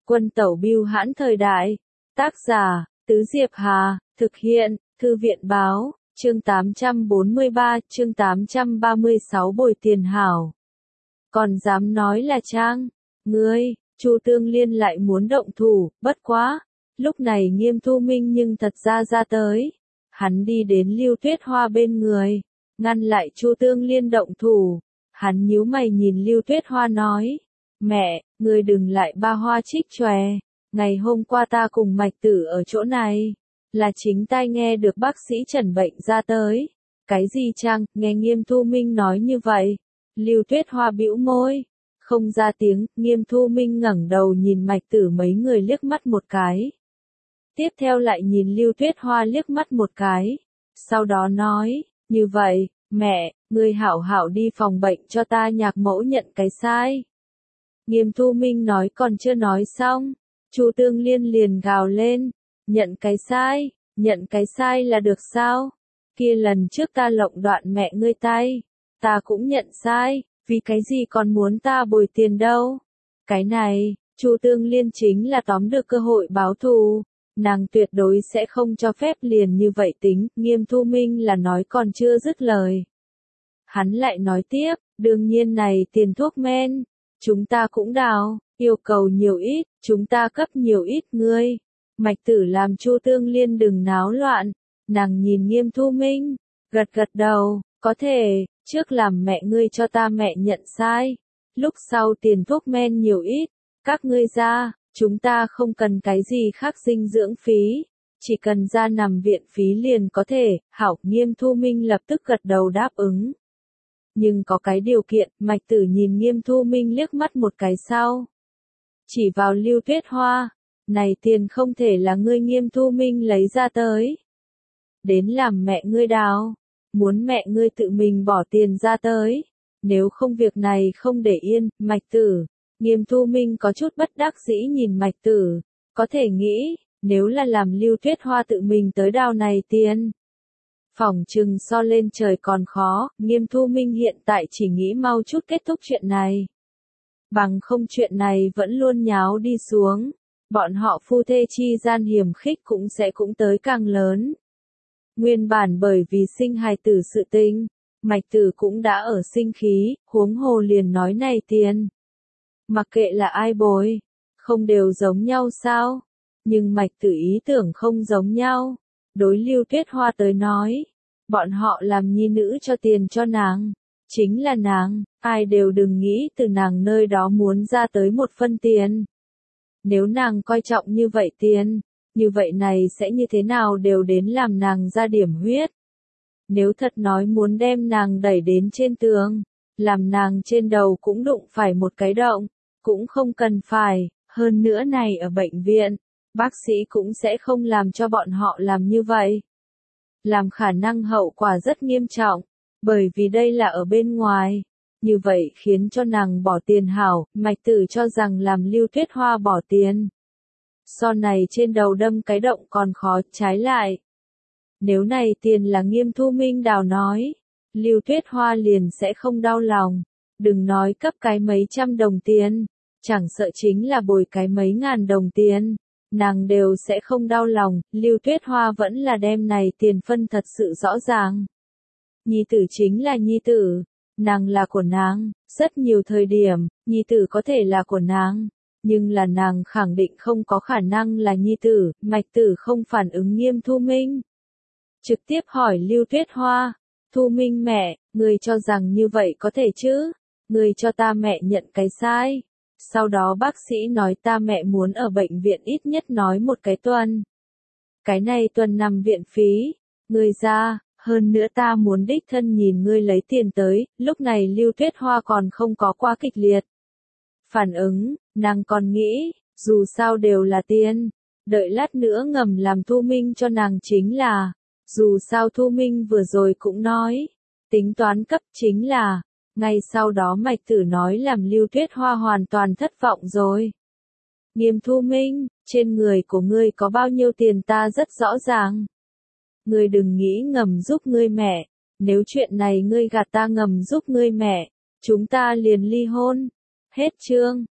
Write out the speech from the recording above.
Quân tẩu bưu hãn thời đại. Tác giả, Tứ Diệp Hà, thực hiện, Thư viện báo, chương 843, chương 836 bồi tiền hảo. Còn dám nói là trang, ngươi, Chu Tương Liên lại muốn động thủ, bất quá. Lúc này Nghiêm Thu Minh nhưng thật ra tới. Hắn đi đến Lưu Tuyết Hoa bên người, ngăn lại Chu Tương Liên động thủ. Hắn nhíu mày nhìn Lưu Tuyết Hoa nói, mẹ, ngươi đừng lại ba hoa trích chòe. Ngày hôm qua ta cùng Mạch Tử ở chỗ này, là chính tai nghe được bác sĩ chẩn bệnh ra tới. Cái gì chăng, nghe Nghiêm Thu Minh nói như vậy. Lưu Tuyết Hoa bĩu môi, không ra tiếng. Nghiêm Thu Minh ngẩng đầu nhìn Mạch Tử mấy người liếc mắt một cái. Tiếp theo lại nhìn Lưu Tuyết Hoa liếc mắt một cái. Sau đó nói, như vậy, mẹ, ngươi hảo hảo đi phòng bệnh cho ta nhạc mẫu nhận cái sai. Nghiêm Thu Minh nói còn chưa nói xong. Chu Tương Liên liền gào lên, nhận cái sai là được sao? Kia lần trước ta lộng đoạn mẹ ngươi tay, ta cũng nhận sai, vì cái gì còn muốn ta bồi tiền đâu? Cái này, Chu Tương Liên chính là tóm được cơ hội báo thù, nàng tuyệt đối sẽ không cho phép liền như vậy tính. Nghiêm Thu Minh là nói còn chưa dứt lời. Hắn lại nói tiếp, đương nhiên này tiền thuốc men, chúng ta cũng đào. Yêu cầu nhiều ít, chúng ta cấp nhiều ít ngươi. Mạch Tử làm Chu Tương Liên đừng náo loạn. Nàng nhìn Nghiêm Thu Minh, gật đầu, có thể, trước làm mẹ ngươi cho ta mẹ nhận sai. Lúc sau tiền thuốc men nhiều ít, các ngươi ra, chúng ta không cần cái gì khác dinh dưỡng phí. Chỉ cần ra nằm viện phí liền có thể, hảo. Nghiêm Thu Minh lập tức gật đầu đáp ứng. Nhưng có cái điều kiện, Mạch Tử nhìn Nghiêm Thu Minh liếc mắt một cái sau. Chỉ vào Lưu Tuyết Hoa, này tiền không thể là ngươi. Nghiêm Thu Minh lấy ra tới. Đến làm mẹ ngươi đào, muốn mẹ ngươi tự mình bỏ tiền ra tới. Nếu không việc này không để yên. Mạch Tử, Nghiêm Thu Minh có chút bất đắc dĩ nhìn Mạch Tử, có thể nghĩ, nếu là làm Lưu Tuyết Hoa tự mình tới đào này tiền. Phỏng chừng so lên trời còn khó. Nghiêm Thu Minh hiện tại chỉ nghĩ mau chút kết thúc chuyện này. Bằng không chuyện này vẫn luôn nháo đi xuống, bọn họ phu thê chi gian hiểm khích cũng tới càng lớn. Nguyên bản bởi vì sinh hài tử sự tình, Mạch Tử cũng đã ở sinh khí, huống hồ liền nói này tiền. Mặc kệ là ai bồi, không đều giống nhau sao? Nhưng Mạch Tử ý tưởng không giống nhau. Đối Lưu Tuyết Hoa tới nói, bọn họ làm nhi nữ cho tiền cho nàng. Chính là nàng, ai đều đừng nghĩ từ nàng nơi đó muốn ra tới một phân tiền. Nếu nàng coi trọng như vậy tiền, như vậy này sẽ như thế nào đều đến làm nàng ra điểm huyết. Nếu thật nói muốn đem nàng đẩy đến trên tường, làm nàng trên đầu cũng đụng phải một cái động, cũng không cần phải. Hơn nữa này ở bệnh viện, bác sĩ cũng sẽ không làm cho bọn họ làm như vậy. Làm khả năng hậu quả rất nghiêm trọng. Bởi vì đây là ở bên ngoài, như vậy khiến cho nàng bỏ tiền hảo. Mạch Tử cho rằng làm Lưu Tuyết Hoa bỏ tiền, so này trên đầu đâm cái động còn khó. Trái lại, nếu này tiền là Nghiêm Thu Minh đào nói, Lưu Tuyết Hoa liền sẽ không đau lòng. Đừng nói cấp cái mấy trăm đồng tiền, chẳng sợ chính là bồi cái mấy ngàn đồng tiền, nàng đều sẽ không đau lòng. Lưu Tuyết Hoa vẫn là đem này tiền phân thật sự rõ ràng. Nhi tử chính là nhi tử, nàng là của nàng. Rất nhiều thời điểm, nhi tử có thể là của nàng, nhưng là nàng khẳng định không có khả năng là nhi tử. Mạch Tử không phản ứng Nghiêm Thu Minh, trực tiếp hỏi Lưu Tuyết Hoa, Thu Minh mẹ, ngươi cho rằng như vậy có thể chứ? Ngươi cho ta mẹ nhận cái sai. Sau đó bác sĩ nói ta mẹ muốn ở bệnh viện ít nhất nói một cái tuần. Cái này tuần nằm viện phí, ngươi ra. Hơn nữa ta muốn đích thân nhìn ngươi lấy tiền tới. Lúc này Lưu Tuyết Hoa còn không có quá kịch liệt phản ứng, nàng còn nghĩ, dù sao đều là tiền, đợi lát nữa ngầm làm Thu Minh cho nàng chính là, dù sao Thu Minh vừa rồi cũng nói, tính toán cấp chính là, ngay sau đó Mạch Tử nói làm Lưu Tuyết Hoa hoàn toàn thất vọng rồi. Nghiêm Thu Minh, trên người của ngươi có bao nhiêu tiền ta rất rõ ràng. Ngươi đừng nghĩ ngầm giúp ngươi mẹ, nếu chuyện này ngươi gạt ta ngầm giúp ngươi mẹ, chúng ta liền ly hôn. Hết chương.